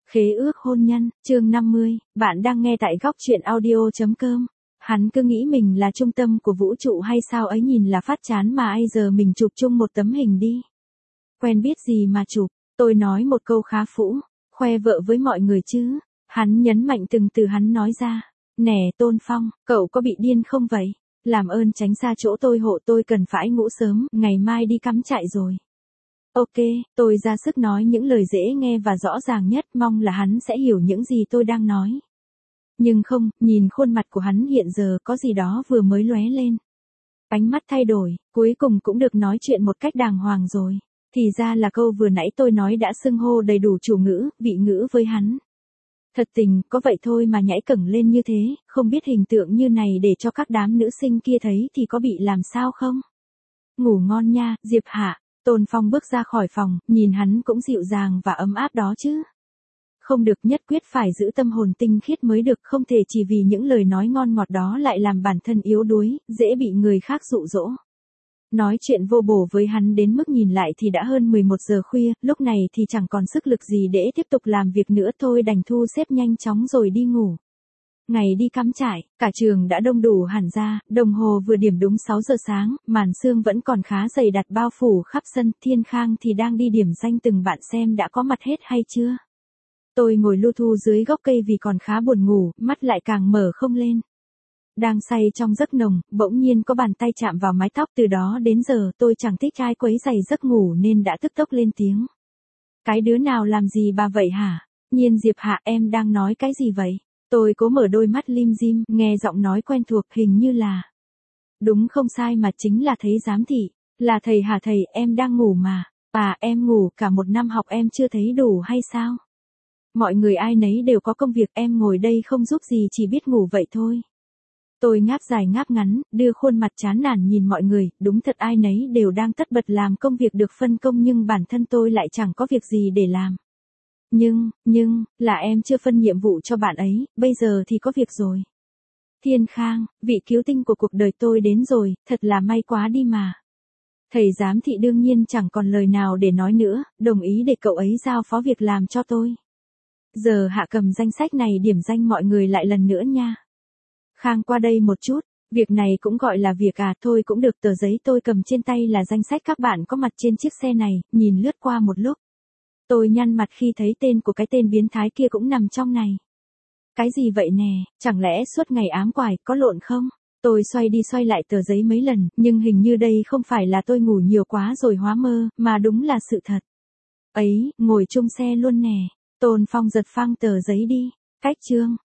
Khế ước hôn nhân, chương 50, bạn đang nghe tại góc truyện audio.com. Hắn cứ nghĩ mình là trung tâm của vũ trụ hay sao ấy, nhìn là phát chán mà ai giờ mình chụp chung một tấm hình đi. Quen biết gì mà chụp, tôi nói một câu khá phũ, khoe vợ với mọi người chứ. Hắn nhấn mạnh từng từ hắn nói ra. Nè Tôn Phong, cậu có bị điên không vậy? Làm ơn tránh xa chỗ tôi hộ, tôi cần phải ngủ sớm, ngày mai đi cắm trại rồi. Ok, tôi ra sức nói những lời dễ nghe và rõ ràng nhất, mong là hắn sẽ hiểu những gì tôi đang nói. Nhưng không, nhìn khuôn mặt của hắn hiện giờ có gì đó vừa mới lóe lên. Ánh mắt thay đổi, cuối cùng cũng được nói chuyện một cách đàng hoàng rồi. Thì ra là câu vừa nãy tôi nói đã xưng hô đầy đủ chủ ngữ, vị ngữ với hắn. Thật tình, có vậy thôi mà nhảy cẫng lên như thế, không biết hình tượng như này để cho các đám nữ sinh kia thấy thì có bị làm sao không? Ngủ ngon nha, Diệp Hạ. Tôn Phong bước ra khỏi phòng, nhìn hắn cũng dịu dàng và ấm áp đó chứ. Không được, nhất quyết phải giữ tâm hồn tinh khiết mới được, không thể chỉ vì những lời nói ngon ngọt đó lại làm bản thân yếu đuối, dễ bị người khác dụ dỗ. Nói chuyện vô bổ với hắn đến mức nhìn lại thì đã hơn 11 giờ khuya, lúc này thì chẳng còn sức lực gì để tiếp tục làm việc nữa, thôi đành thu xếp nhanh chóng rồi đi ngủ. Ngày đi cắm trại, cả trường đã đông đủ hẳn ra, đồng hồ vừa điểm đúng 6 giờ sáng, màn sương vẫn còn khá dày đặc bao phủ khắp sân, Thiên Khang thì đang đi điểm danh từng bạn xem đã có mặt hết hay chưa. Tôi ngồi lu thu dưới gốc cây vì còn khá buồn ngủ, mắt lại càng mở không lên. Đang say trong giấc nồng, bỗng nhiên có bàn tay chạm vào mái tóc, từ đó đến giờ tôi chẳng thích ai quấy rầy giấc ngủ nên đã tức tốc lên tiếng. Cái đứa nào làm gì bà vậy hả? Nhiên Diệp Hạ, em đang nói cái gì vậy? Tôi cố mở đôi mắt lim dim, nghe giọng nói quen thuộc, hình như là. Đúng không sai mà, chính là thấy giám thị. Là thầy hả thầy, em đang ngủ mà. À, em ngủ cả một năm học em chưa thấy đủ hay sao? Mọi người ai nấy đều có công việc, em ngồi đây không giúp gì, chỉ biết ngủ vậy thôi. Tôi ngáp dài ngáp ngắn, đưa khuôn mặt chán nản nhìn mọi người, đúng thật ai nấy đều đang tất bật làm công việc được phân công nhưng bản thân tôi lại chẳng có việc gì để làm. Nhưng, là em chưa phân nhiệm vụ cho bạn ấy, bây giờ thì có việc rồi. Thiên Khang, vị cứu tinh của cuộc đời tôi đến rồi, thật là may quá đi mà. Thầy giám thị đương nhiên chẳng còn lời nào để nói nữa, đồng ý để cậu ấy giao phó việc làm cho tôi. Giờ Hạ cầm danh sách này điểm danh mọi người lại lần nữa nha. Khang qua đây một chút, việc này cũng gọi là việc à, thôi cũng được, tờ giấy tôi cầm trên tay là danh sách các bạn có mặt trên chiếc xe này, nhìn lướt qua một lúc. Tôi nhăn mặt khi thấy tên của cái tên biến thái kia cũng nằm trong này. Cái gì vậy nè, chẳng lẽ suốt ngày ám quải, có lộn không? Tôi xoay đi xoay lại tờ giấy mấy lần, nhưng hình như đây không phải là tôi ngủ nhiều quá rồi hóa mơ, mà đúng là sự thật. Ấy, ngồi chung xe luôn nè. Tôn Phong giật phăng tờ giấy đi. Cách chương.